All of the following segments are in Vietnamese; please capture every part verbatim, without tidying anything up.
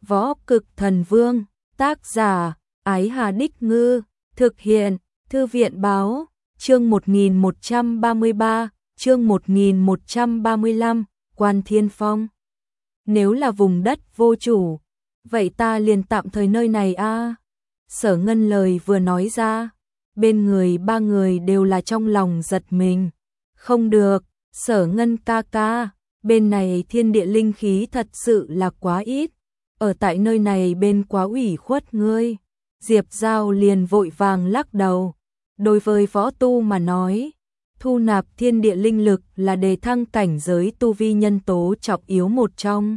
Võ Cực Thần Vương, tác giả, Ái Hà Đích Ngư, thực hiện, Thư viện Báo, chương một nghìn một trăm ba mươi ba, chương một nghìn một trăm ba mươi lăm, Quan Thiên Phong. Nếu là vùng đất vô chủ, vậy ta liền tạm thời nơi này a. Sở Ngân lời vừa nói ra, bên người ba người đều là trong lòng giật mình. Không được, Sở Ngân ca ca, bên này thiên địa linh khí thật sự là quá ít, ở tại nơi này bên quá ủy khuất ngươi. Diệp Giao liền vội vàng lắc đầu. Đối với võ tu mà nói, thu nạp thiên địa linh lực là đề thăng cảnh giới tu vi nhân tố trọng yếu một trong.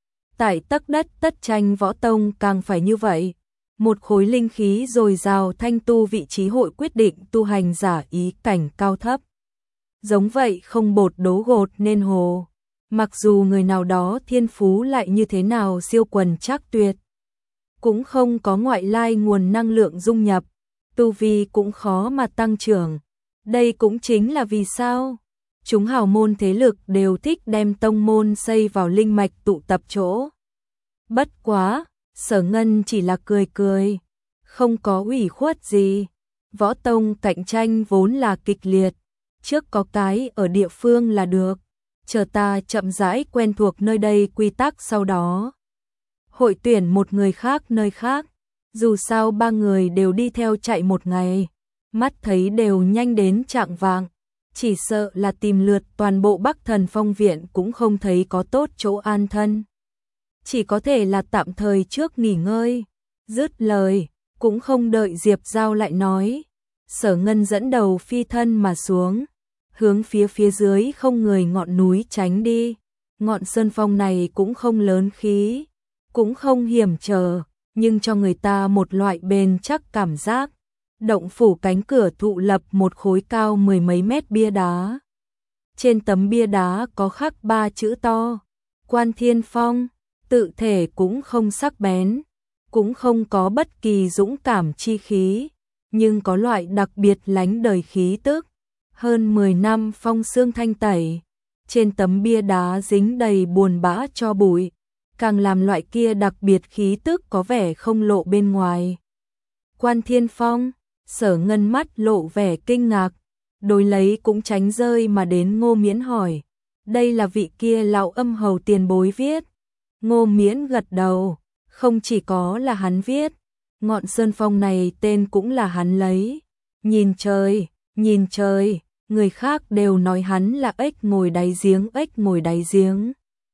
Tại tấc đất tất tranh võ tông càng phải như vậy. Một khối linh khí dồi dào thanh tu vị trí hội quyết định tu hành giả ý cảnh cao thấp. Giống vậy không bột đố gột nên hồ. Mặc dù người nào đó thiên phú lại như thế nào siêu quần trác tuyệt, cũng không có ngoại lai nguồn năng lượng dung nhập, tu vi cũng khó mà tăng trưởng. Đây cũng chính là vì sao chúng hào môn thế lực đều thích đem tông môn xây vào linh mạch tụ tập chỗ. Bất quá, Sở Ngân chỉ là cười cười, không có ủy khuất gì. Võ tông cạnh tranh vốn là kịch liệt, trước có cái ở địa phương là được, chờ ta chậm rãi quen thuộc nơi đây quy tắc sau đó hội tuyển một người khác nơi khác. Dù sao ba người đều đi theo chạy một ngày, mắt thấy đều nhanh đến chạng vạng, chỉ sợ là tìm lượt toàn bộ Bắc Thần Phong viện cũng không thấy có tốt chỗ an thân, chỉ có thể là tạm thời trước nghỉ ngơi. Dứt lời, cũng không đợi Diệp Giao lại nói, Sở Ngân dẫn đầu phi thân mà xuống, hướng phía phía dưới không người ngọn núi tránh đi. Ngọn sơn phong này cũng không lớn khí, cũng không hiểm trở, nhưng cho người ta một loại bền chắc cảm giác. Động phủ cánh cửa thụ lập một khối cao mười mấy mét bia đá. Trên tấm bia đá có khắc ba chữ to, Quan Thiên Phong. Tự thể cũng không sắc bén, cũng không có bất kỳ dũng cảm chi khí, nhưng có loại đặc biệt lánh đời khí tức. Hơn mười năm phong sương thanh tẩy, trên tấm bia đá dính đầy buồn bã cho bụi, càng làm loại kia đặc biệt khí tức có vẻ không lộ bên ngoài. Quan Thiên Phong, Sở Ngân mắt lộ vẻ kinh ngạc, đối lấy cũng tránh rơi mà đến Ngô Miễn hỏi, đây là vị kia lão âm hầu tiền bối viết. Ngô Miễn gật đầu, không chỉ có là hắn viết, ngọn sơn phong này tên cũng là hắn lấy. Nhìn trời, nhìn trời, người khác đều nói hắn là ếch ngồi đáy giếng, ếch ngồi đáy giếng.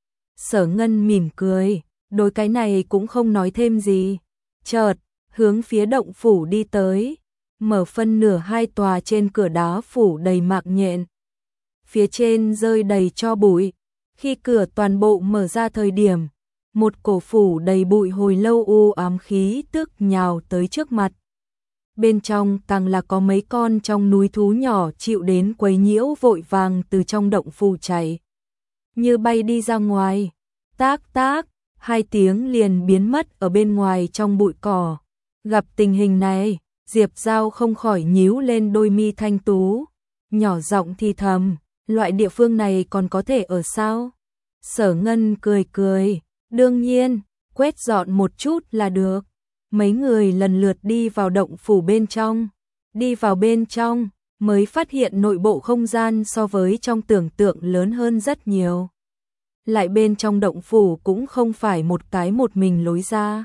Sở Ngân mỉm cười, đối cái này cũng không nói thêm gì. Chợt, hướng phía động phủ đi tới, mở phân nửa hai tòa trên cửa đá phủ đầy mạc nhện. Phía trên rơi đầy cho bụi, khi cửa toàn bộ mở ra thời điểm, một cổ phủ đầy bụi hồi lâu u ám khí tức nhào tới trước mặt. Bên trong càng là có mấy con trong núi thú nhỏ chịu đến quấy nhiễu vội vàng từ trong động phủ chạy, như bay đi ra ngoài. Tác tác, hai tiếng liền biến mất ở bên ngoài trong bụi cỏ. Gặp tình hình này, Diệp Giao không khỏi nhíu lên đôi mi thanh tú, nhỏ giọng thì thầm, loại địa phương này còn có thể ở sao? Sở Ngân cười cười, đương nhiên, quét dọn một chút là được. Mấy người lần lượt đi vào động phủ bên trong. Đi vào bên trong, mới phát hiện nội bộ không gian so với trong tưởng tượng lớn hơn rất nhiều. Lại bên trong động phủ cũng không phải một cái một mình lối ra.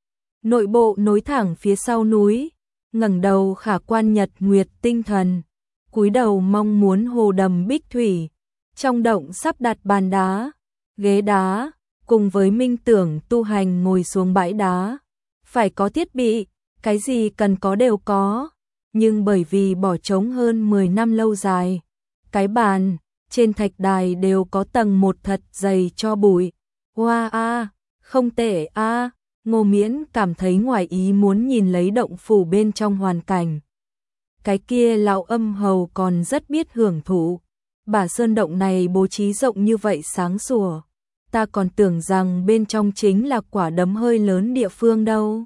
Nội bộ nối thẳng phía sau núi, ngẩng đầu khả quan nhật nguyệt tinh thần, cúi đầu mong muốn hồ đầm bích thủy. Trong động sắp đặt bàn đá, ghế đá, cùng với minh tưởng tu hành ngồi xuống bãi đá. Phải có thiết bị, cái gì cần có đều có, nhưng bởi vì bỏ trống hơn mười năm lâu dài, cái bàn trên thạch đài đều có tầng một thật dày cho bụi. Hoa wow, a, không tệ a. À. Ngô Miễn cảm thấy ngoài ý muốn nhìn lấy động phủ bên trong hoàn cảnh. Cái kia lão âm hầu còn rất biết hưởng thụ. Bả sơn động này bố trí rộng như vậy sáng sủa, ta còn tưởng rằng bên trong chính là quả đấm hơi lớn địa phương đâu.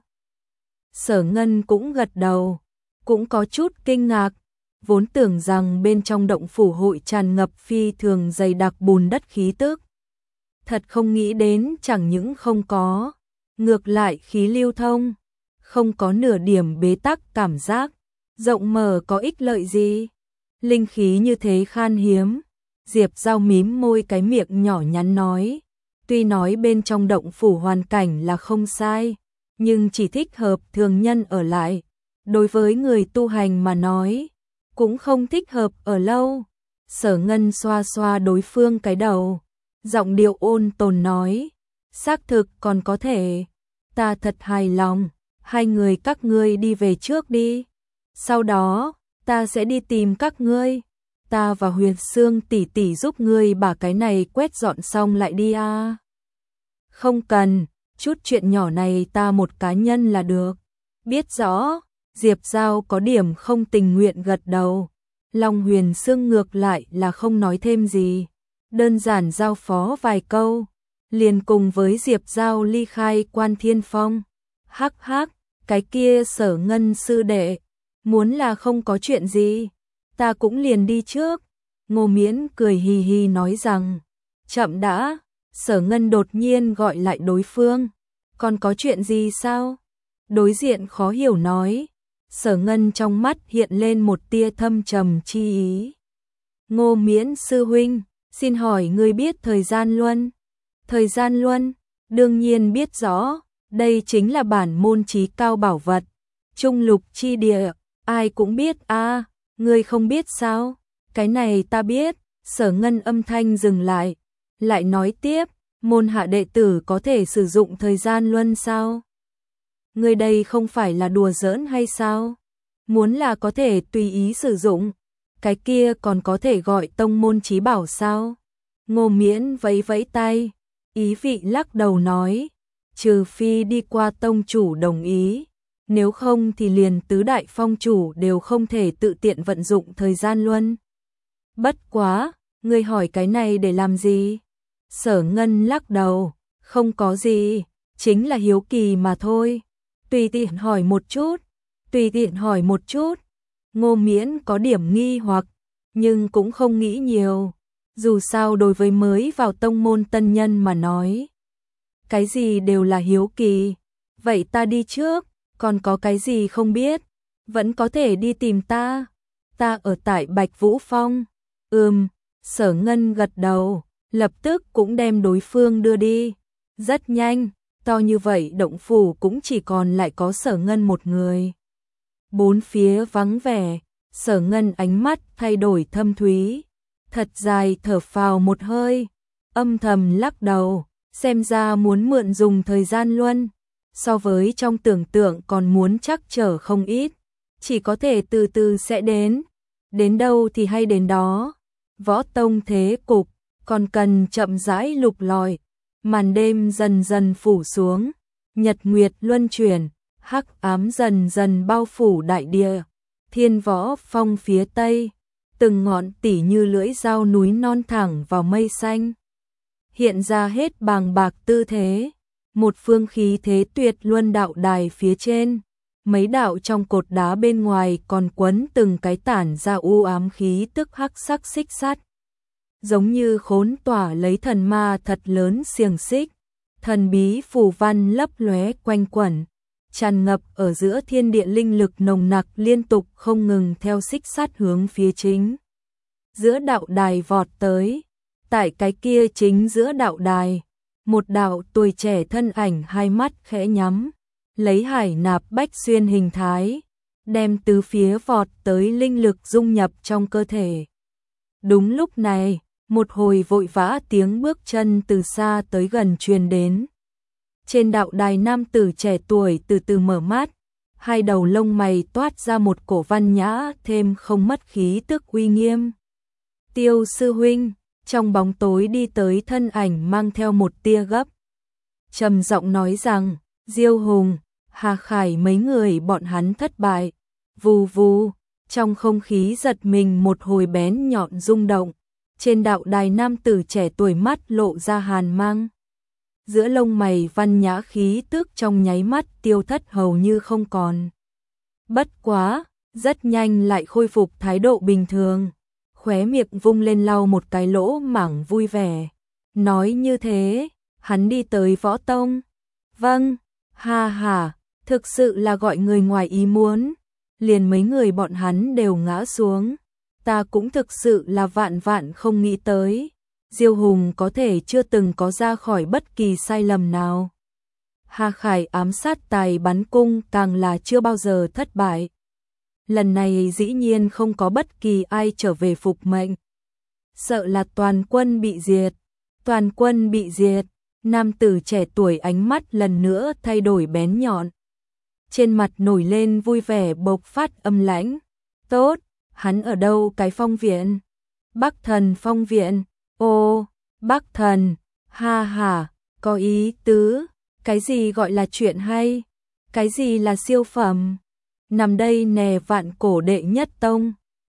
Sở Ngân cũng gật đầu, cũng có chút kinh ngạc, vốn tưởng rằng bên trong động phủ hội tràn ngập phi thường dày đặc bùn đất khí tức. Thật không nghĩ đến chẳng những không có, ngược lại khí lưu thông, không có nửa điểm bế tắc cảm giác, rộng mở có ích lợi gì? Linh khí như thế khan hiếm, Diệp Giao mím môi cái miệng nhỏ nhắn nói, tuy nói bên trong động phủ hoàn cảnh là không sai, nhưng chỉ thích hợp thường nhân ở lại, đối với người tu hành mà nói, cũng không thích hợp ở lâu. Sở Ngân xoa xoa đối phương cái đầu, giọng điệu ôn tồn nói, xác thực còn có thể, ta thật hài lòng, hai người các ngươi đi về trước đi, sau đó, ta sẽ đi tìm các ngươi, ta và Huyền Sương tỷ tỷ giúp ngươi把cái này quét dọn xong lại đi a. À. Không cần, chút chuyện nhỏ này ta một cá nhân là được. Biết rõ, Diệp Giao có điểm không tình nguyện gật đầu. Long Huyền Sương ngược lại là không nói thêm gì, đơn giản giao phó vài câu, liền cùng với Diệp Giao ly khai Quan Thiên Phong. Hắc hắc, cái kia Sở Ngân sư đệ, muốn là không có chuyện gì, ta cũng liền đi trước. Ngô Miễn cười hì hì nói rằng, chậm đã. Sở Ngân đột nhiên gọi lại đối phương, còn có chuyện gì sao? Đối diện khó hiểu nói. Sở Ngân trong mắt hiện lên một tia thâm trầm chi ý. Ngô Miễn sư huynh, xin hỏi ngươi biết thời gian luân? Thời gian luân, đương nhiên biết rõ, đây chính là bản môn chí cao bảo vật, trung lục chi địa, ai cũng biết a, à, ngươi không biết sao? Cái này ta biết. Sở Ngân âm thanh dừng lại, lại nói tiếp, môn hạ đệ tử có thể sử dụng thời gian luân sao? Ngươi đây không phải là đùa giỡn hay sao? Muốn là có thể tùy ý sử dụng, cái kia còn có thể gọi tông môn chí bảo sao? Ngô Miễn vẫy vẫy tay, ý vị lắc đầu nói, trừ phi đi qua tông chủ đồng ý, nếu không thì liền tứ đại phong chủ đều không thể tự tiện vận dụng thời gian luân. Bất quá, ngươi hỏi cái này để làm gì? Sở Ngân lắc đầu, không có gì, chính là hiếu kỳ mà thôi. Tùy tiện hỏi một chút, tùy tiện hỏi một chút. Ngô Miễn có điểm nghi hoặc, nhưng cũng không nghĩ nhiều. Dù sao đối với mới vào tông môn tân nhân mà nói, cái gì đều là hiếu kỳ. Vậy ta đi trước, còn có cái gì không biết, vẫn có thể đi tìm ta. Ta ở tại Bạch Vũ Phong. Ừm, Sở Ngân gật đầu, lập tức cũng đem đối phương đưa đi. Rất nhanh, to như vậy động phủ cũng chỉ còn lại có Sở Ngân một người. Bốn phía vắng vẻ, Sở Ngân ánh mắt thay đổi thâm thúy, thật dài thở phào một hơi, âm thầm lắc đầu, xem ra muốn mượn dùng thời gian luân, so với trong tưởng tượng còn muốn chắc trở không ít, chỉ có thể từ từ sẽ đến, đến đâu thì hay đến đó. Võ tông thế cục, còn cần chậm rãi lục lọi, màn đêm dần dần phủ xuống, nhật nguyệt luân chuyển, hắc ám dần dần bao phủ đại địa. Thiên Võ Phong phía tây, từng ngọn tỉ như lưỡi dao núi non thẳng vào mây xanh, hiện ra hết bàng bạc tư thế. Một phương khí thế tuyệt luân đạo đài phía trên, mấy đạo trong cột đá bên ngoài còn quấn từng cái tản ra u ám khí tức hắc sắc xích sắt, giống như khốn tỏa lấy thần ma thật lớn xiềng xích, thần bí phù văn lấp lóe quanh quẩn, tràn ngập ở giữa thiên địa linh lực nồng nặc liên tục không ngừng theo xích sắt hướng phía chính giữa đạo đài vọt tới. Tại cái kia chính giữa đạo đài, một đạo tuổi trẻ thân ảnh hai mắt khẽ nhắm, lấy hải nạp bách xuyên hình thái, đem tứ phía vọt tới linh lực dung nhập trong cơ thể. Đúng lúc này, một hồi vội vã tiếng bước chân từ xa tới gần truyền đến. Trên đạo đài nam tử trẻ tuổi từ từ mở mắt, hai đầu lông mày toát ra một cổ văn nhã thêm không mất khí tức uy nghiêm. Tiêu sư huynh, trong bóng tối đi tới thân ảnh mang theo một tia gấp, trầm giọng nói rằng, Diêu Hùng, Hà Khải mấy người bọn hắn thất bại. Vù vù, trong không khí giật mình một hồi bén nhọn rung động, trên đạo đài nam tử trẻ tuổi mắt lộ ra hàn mang. Giữa lông mày văn nhã khí tức trong nháy mắt tiêu thất hầu như không còn. Bất quá, rất nhanh lại khôi phục thái độ bình thường, khóe miệng vung lên lau một cái lỗ mảng vui vẻ. Nói như thế, hắn đi tới võ tông. Vâng, Ha ha, thực sự là gọi người ngoài ý muốn. Liền mấy người bọn hắn đều ngã xuống. Ta cũng thực sự là vạn vạn không nghĩ tới. Diêu Hùng có thể chưa từng có ra khỏi bất kỳ sai lầm nào. Hà Khải ám sát tài bắn cung càng là chưa bao giờ thất bại. Lần này dĩ nhiên không có bất kỳ ai trở về phục mệnh. Sợ là toàn quân bị diệt. Toàn quân bị diệt. Nam tử trẻ tuổi ánh mắt lần nữa thay đổi bén nhọn. Trên mặt nổi lên vui vẻ bộc phát âm lãnh. Tốt, hắn ở đâu cái phong viện? Bắc Thần phong viện. Ô, Bắc Thần, ha ha, có ý tứ. Cái gì gọi là chuyện hay? Cái gì là siêu phẩm? Nằm đây nè vạn cổ đệ nhất tông.